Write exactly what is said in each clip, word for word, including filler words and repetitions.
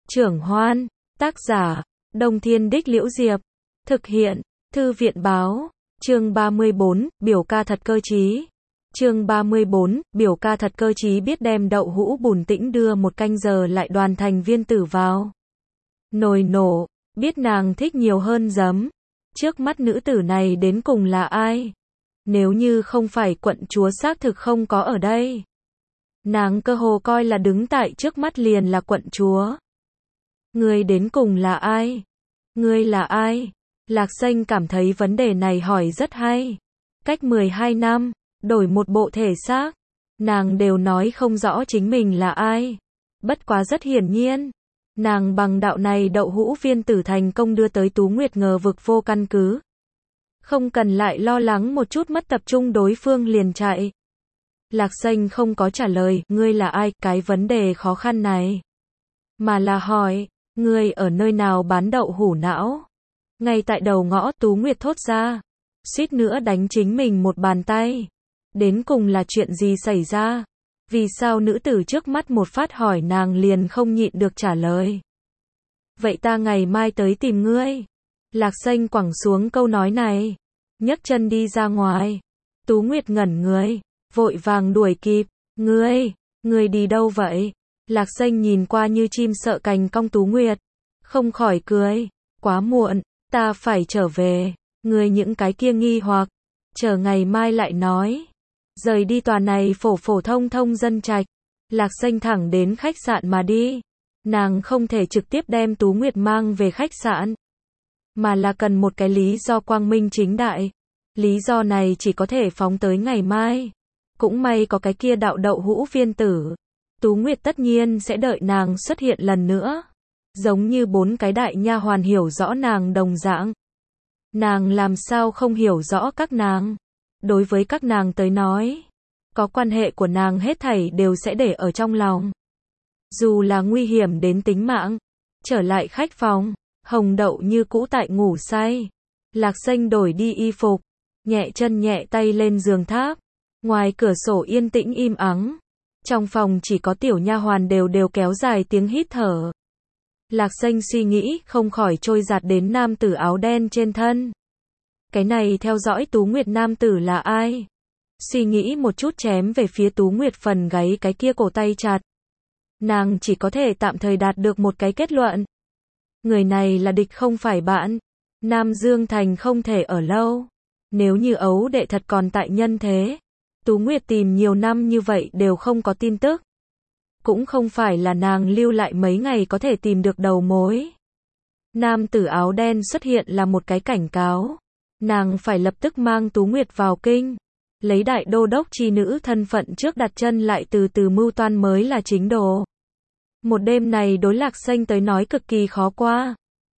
Trưởng Hoan, tác giả, Đông Thiên Đích Liễu Diệp, thực hiện, Thư viện báo, chương ba mươi bốn, biểu ca thật cơ trí. Chương ba mươi bốn, biểu ca thật cơ trí biết đem đậu hũ bùn tĩnh đưa một canh giờ lại đoàn thành viên tử vào. Nồi nổ, biết nàng thích nhiều hơn giấm. Trước mắt nữ tử này đến cùng là ai? Nếu như không phải quận chúa xác thực không có ở đây. Nàng cơ hồ coi là đứng tại trước mắt liền là quận chúa. Ngươi đến cùng là ai? Ngươi là ai? Lạc Xanh cảm thấy vấn đề này hỏi rất hay. Cách mười hai năm, đổi một bộ thể xác, nàng đều nói không rõ chính mình là ai. Bất quá rất hiển nhiên, nàng bằng đạo này đậu hũ viên tử thành công đưa tới Tú Nguyệt ngờ vực vô căn cứ. Không cần lại lo lắng một chút mất tập trung đối phương liền chạy. Lạc Xanh không có trả lời, ngươi là ai, cái vấn đề khó khăn này. Mà là hỏi, ngươi ở nơi nào bán đậu hũ não? Ngay tại đầu ngõ, Tú Nguyệt thốt ra. Suýt nữa đánh chính mình một bàn tay. Đến cùng là chuyện gì xảy ra? Vì sao nữ tử trước mắt một phát hỏi nàng liền không nhịn được trả lời? Vậy ta ngày mai tới tìm ngươi. Lạc Xanh quẳng xuống câu nói này, nhấc chân đi ra ngoài. Tú Nguyệt ngẩn người, vội vàng đuổi kịp. Ngươi, ngươi đi đâu vậy? Lạc Xanh nhìn qua như chim sợ cành cong Tú Nguyệt, không khỏi cười. Quá muộn, ta phải trở về. Ngươi những cái kia nghi hoặc, chờ ngày mai lại nói. Rời đi tòa này phổ phổ thông thông dân trạch, Lạc Xanh thẳng đến khách sạn mà đi. Nàng không thể trực tiếp đem Tú Nguyệt mang về khách sạn, mà là cần một cái lý do quang minh chính đại. Lý do này chỉ có thể phóng tới ngày mai. Cũng may có cái kia đạo đậu hũ viên tử. Tú Nguyệt tất nhiên sẽ đợi nàng xuất hiện lần nữa. Giống như bốn cái đại nha hoàn hiểu rõ nàng đồng dạng. Nàng làm sao không hiểu rõ các nàng? Đối với các nàng tới nói, có quan hệ của nàng hết thảy đều sẽ để ở trong lòng. Dù là nguy hiểm đến tính mạng. Trở lại khách phòng, Hồng Đậu như cũ tại ngủ say. Lạc Xanh đổi đi y phục, nhẹ chân nhẹ tay lên giường tháp. Ngoài cửa sổ yên tĩnh im ắng. Trong phòng chỉ có tiểu nha hoàn đều đều kéo dài tiếng hít thở. Lạc Xanh suy nghĩ, không khỏi trôi dạt đến nam tử áo đen trên thân. Cái này theo dõi Tú Nguyệt nam tử là ai? Suy nghĩ một chút chém về phía Tú Nguyệt phần gáy cái kia cổ tay chặt. Nàng chỉ có thể tạm thời đạt được một cái kết luận. Người này là địch không phải bạn. Nam Dương Thành không thể ở lâu. Nếu như ấu đệ thật còn tại nhân thế, Tú Nguyệt tìm nhiều năm như vậy đều không có tin tức. Cũng không phải là nàng lưu lại mấy ngày có thể tìm được đầu mối. Nam tử áo đen xuất hiện là một cái cảnh cáo. Nàng phải lập tức mang Tú Nguyệt vào kinh. Lấy đại đô đốc chi nữ thân phận trước đặt chân lại từ từ mưu toan mới là chính đồ. Một đêm này đối Lạc Xanh tới nói cực kỳ khó qua.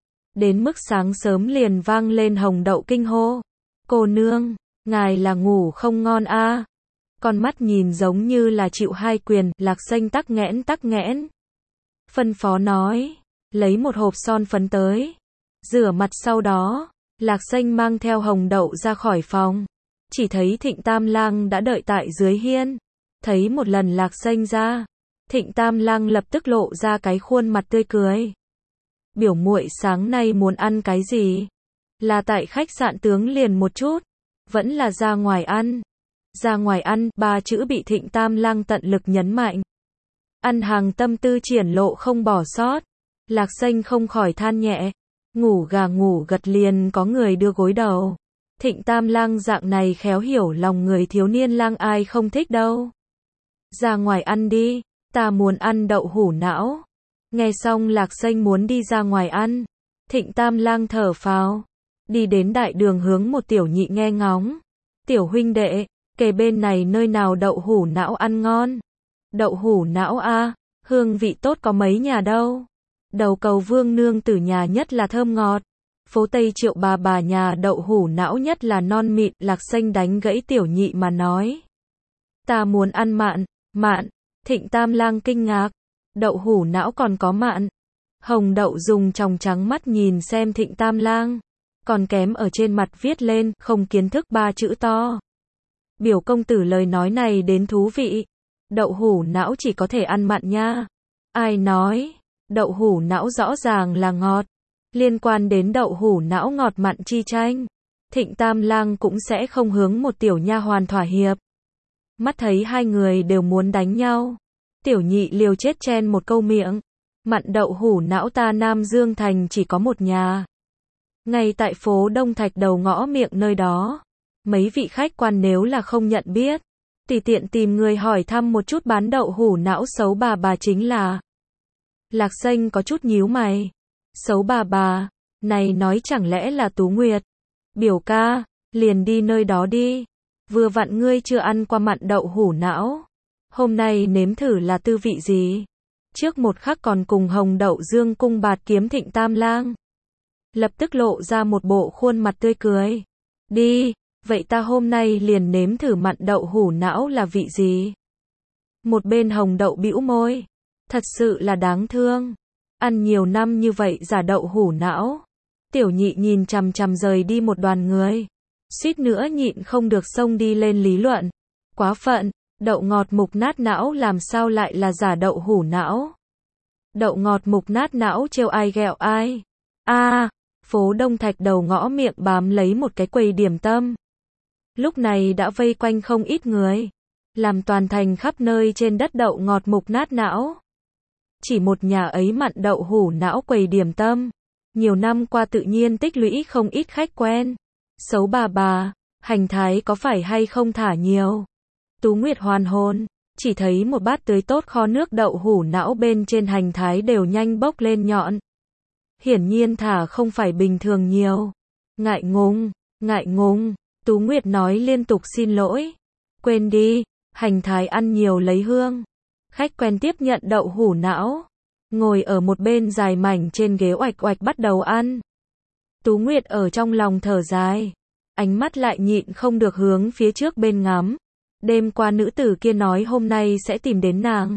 Đến mức sáng sớm liền vang lên Hồng Đậu kinh hô. Cô nương, ngài là ngủ không ngon a? À? Con mắt nhìn giống như là chịu hai quyền. Lạc Xanh tắc nghẽn tắc nghẽn. Phân phó nói, lấy một hộp son phấn tới. Rửa mặt sau đó, Lạc Xanh mang theo Hồng Đậu ra khỏi phòng. Chỉ thấy Thịnh Tam Lang đã đợi tại dưới hiên. Thấy một lần Lạc Xanh ra, Thịnh Tam Lang lập tức lộ ra cái khuôn mặt tươi cười. Biểu muội sáng nay muốn ăn cái gì? Là tại khách sạn Tướng liền một chút, vẫn là ra ngoài ăn? Ra ngoài ăn, ba chữ bị Thịnh Tam Lang tận lực nhấn mạnh. Ăn hàng tâm tư triển lộ không bỏ sót. Lạc Xanh không khỏi than nhẹ. Ngủ gà ngủ gật liền có người đưa gối đầu. Thịnh Tam Lang dạng này khéo hiểu lòng người thiếu niên lang ai không thích đâu. Ra ngoài ăn đi, ta muốn ăn đậu hũ não. Nghe xong Lạc Xanh muốn đi ra ngoài ăn. Thịnh Tam Lang thở phào, đi đến đại đường hướng một tiểu nhị nghe ngóng. Tiểu huynh đệ, kề bên này nơi nào đậu hũ não ăn ngon? Đậu hũ não a, hương vị tốt có mấy nhà đâu. Đầu cầu Vương nương tử nhà nhất là thơm ngọt. Phố Tây Triệu bà bà nhà đậu hũ não nhất là non mịn. Lạc Xanh đánh gãy tiểu nhị mà nói. Ta muốn ăn mạn. Mạn? Thịnh Tam Lang kinh ngạc. Đậu hũ não còn có mạn? Hồng Đậu dùng tròng trắng mắt nhìn xem Thịnh Tam Lang. Còn kém ở trên mặt viết lên, không kiến thức ba chữ to. Biểu công tử lời nói này đến thú vị. Đậu hũ não chỉ có thể ăn mặn nha. Ai nói? Đậu hũ não rõ ràng là ngọt. Liên quan đến đậu hũ não ngọt mặn chi tranh, Thịnh Tam Lang cũng sẽ không hướng một tiểu nha hoàn thỏa hiệp. Mắt thấy hai người đều muốn đánh nhau, tiểu nhị liều chết chen một câu miệng. Mặn đậu hũ não ta Nam Dương Thành chỉ có một nhà. Ngay tại phố Đông Thạch đầu ngõ miệng nơi đó. Mấy vị khách quan nếu là không nhận biết, tùy tiện tìm người hỏi thăm một chút bán đậu hũ não xấu bà bà chính là. Lạc Xanh có chút nhíu mày. Xấu bà bà, này nói chẳng lẽ là Tú Nguyệt. Biểu ca, liền đi nơi đó đi. Vừa vặn ngươi chưa ăn qua mặn đậu hũ não. Hôm nay nếm thử là tư vị gì. Trước một khắc còn cùng Hồng Đậu Dương cung bạt kiếm Thịnh Tam Lang. Lập tức lộ ra một bộ khuôn mặt tươi cười. Đi, vậy ta hôm nay liền nếm thử mặn đậu hũ não là vị gì. Một bên Hồng Đậu bĩu môi. Thật sự là đáng thương. Ăn nhiều năm như vậy giả đậu hũ não. Tiểu nhị nhìn chằm chằm rời đi một đoàn người. Suýt nữa nhịn không được xông đi lên lý luận. Quá phận, đậu ngọt mục nát não làm sao lại là giả đậu hũ não. Đậu ngọt mục nát não trêu ai ghẹo ai. A, à, phố Đông Thạch đầu ngõ miệng bám lấy một cái quầy điểm tâm. Lúc này đã vây quanh không ít người. Làm toàn thành khắp nơi trên đất đậu ngọt mục nát não. Chỉ một nhà ấy mặn đậu hũ não quầy điểm tâm. Nhiều năm qua tự nhiên tích lũy không ít khách quen. Xấu bà bà, hành thái có phải hay không thả nhiều. Tú Nguyệt hoàn hồn, chỉ thấy một bát tưới tốt kho nước đậu hũ não bên trên hành thái đều nhanh bốc lên nhọn. Hiển nhiên thả không phải bình thường nhiều. Ngại ngùng, ngại ngùng, Tú Nguyệt nói liên tục xin lỗi. Quên đi, hành thái ăn nhiều lấy hương. Khách quen tiếp nhận đậu hũ não. Ngồi ở một bên dài mảnh trên ghế oạch oạch bắt đầu ăn. Tú Nguyệt ở trong lòng thở dài. Ánh mắt lại nhịn không được hướng phía trước bên ngắm. Đêm qua nữ tử kia nói hôm nay sẽ tìm đến nàng.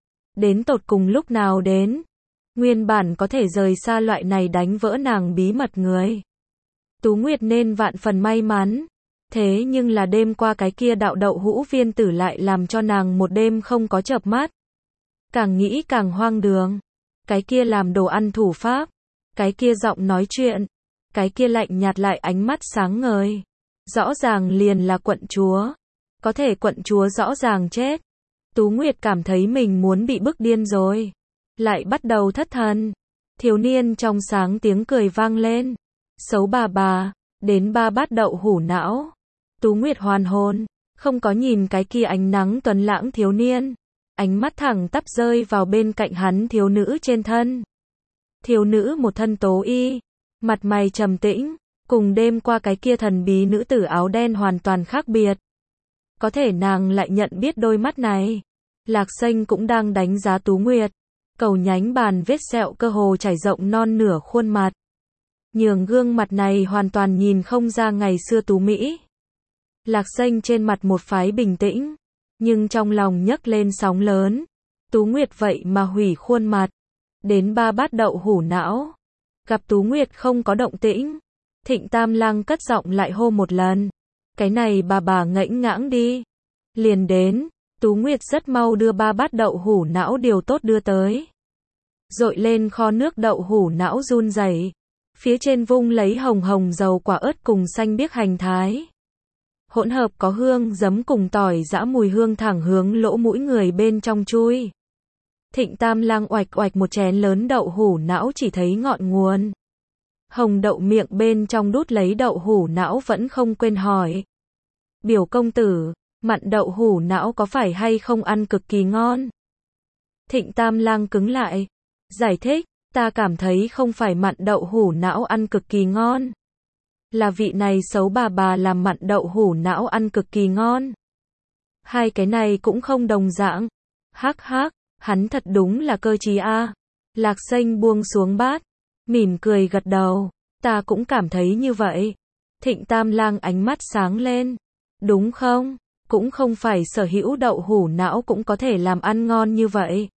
Đến tột cùng lúc nào đến. Nguyên bản có thể rời xa loại này đánh vỡ nàng bí mật người. Tú Nguyệt nên vạn phần may mắn. Thế nhưng là đêm qua cái kia đạo đậu hũ viên tử lại làm cho nàng một đêm không có chợp mắt. Càng nghĩ càng hoang đường. Cái kia làm đồ ăn thủ pháp. Cái kia giọng nói chuyện. Cái kia lạnh nhạt lại ánh mắt sáng ngời. Rõ ràng liền là quận chúa. Có thể quận chúa rõ ràng chết. Tú Nguyệt cảm thấy mình muốn bị bức điên rồi. Lại bắt đầu thất thần. Thiếu niên trong sáng tiếng cười vang lên. Xấu bà bà, đến ba bát đậu hũ não. Tú Nguyệt hoàn hồn, không có nhìn cái kia ánh nắng tuấn lãng thiếu niên. Ánh mắt thẳng tắp rơi vào bên cạnh hắn thiếu nữ trên thân. Thiếu nữ một thân tố y, mặt mày trầm tĩnh, cùng đêm qua cái kia thần bí nữ tử áo đen hoàn toàn khác biệt. Có thể nàng lại nhận biết đôi mắt này. Lạc Xanh cũng đang đánh giá Tú Nguyệt. Cầu nhánh bàn vết sẹo cơ hồ trải rộng non nửa khuôn mặt. Nhường gương mặt này hoàn toàn nhìn không ra ngày xưa tú mỹ. Lạc Xanh trên mặt một phái bình tĩnh, nhưng trong lòng nhấc lên sóng lớn. Tú Nguyệt vậy mà hủy khuôn mặt. Đến ba bát đậu hũ não. Gặp Tú Nguyệt không có động tĩnh. Thịnh Tam Lang cất giọng lại hô một lần. Cái này bà bà ngẫnh ngãng đi. Liền đến. Tú Nguyệt rất mau đưa ba bát đậu hũ não điều tốt đưa tới. Dội lên kho nước đậu hũ não run rẩy. Phía trên vung lấy hồng hồng dầu quả ớt cùng xanh biếc hành thái. Hỗn hợp có hương giấm cùng tỏi giã mùi hương thẳng hướng lỗ mũi người bên trong chui. Thịnh Tam Lang oạch oạch một chén lớn đậu hũ não chỉ thấy ngọn nguồn. Hồng Đậu miệng bên trong đút lấy đậu hũ não vẫn không quên hỏi. Biểu công tử, mặn đậu hũ não có phải hay không ăn cực kỳ ngon? Thịnh Tam Lang cứng lại. Giải thích, ta cảm thấy không phải mặn đậu hũ não ăn cực kỳ ngon. Là vị này xấu bà bà làm mặn đậu hũ não ăn cực kỳ ngon. Hai cái này cũng không đồng dạng. Hắc hắc, hắn thật đúng là cơ trí a. Lạc Xanh buông xuống bát, mỉm cười gật đầu. Ta cũng cảm thấy như vậy. Thịnh Tam Lang ánh mắt sáng lên. Đúng không? Cũng không phải sở hữu đậu hũ não cũng có thể làm ăn ngon như vậy.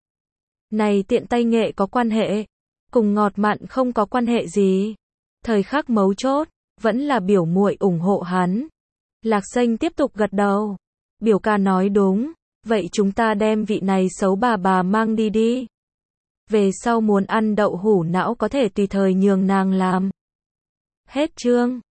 Này tiện tay nghệ có quan hệ. Cùng ngọt mặn không có quan hệ gì. Thời khắc mấu chốt, vẫn là biểu muội ủng hộ hắn. Lạc Xanh tiếp tục gật đầu. Biểu ca nói đúng. Vậy chúng ta đem vị này xấu bà bà mang đi đi. Về sau muốn ăn đậu hũ não có thể tùy thời nhường nàng làm. Hết chương.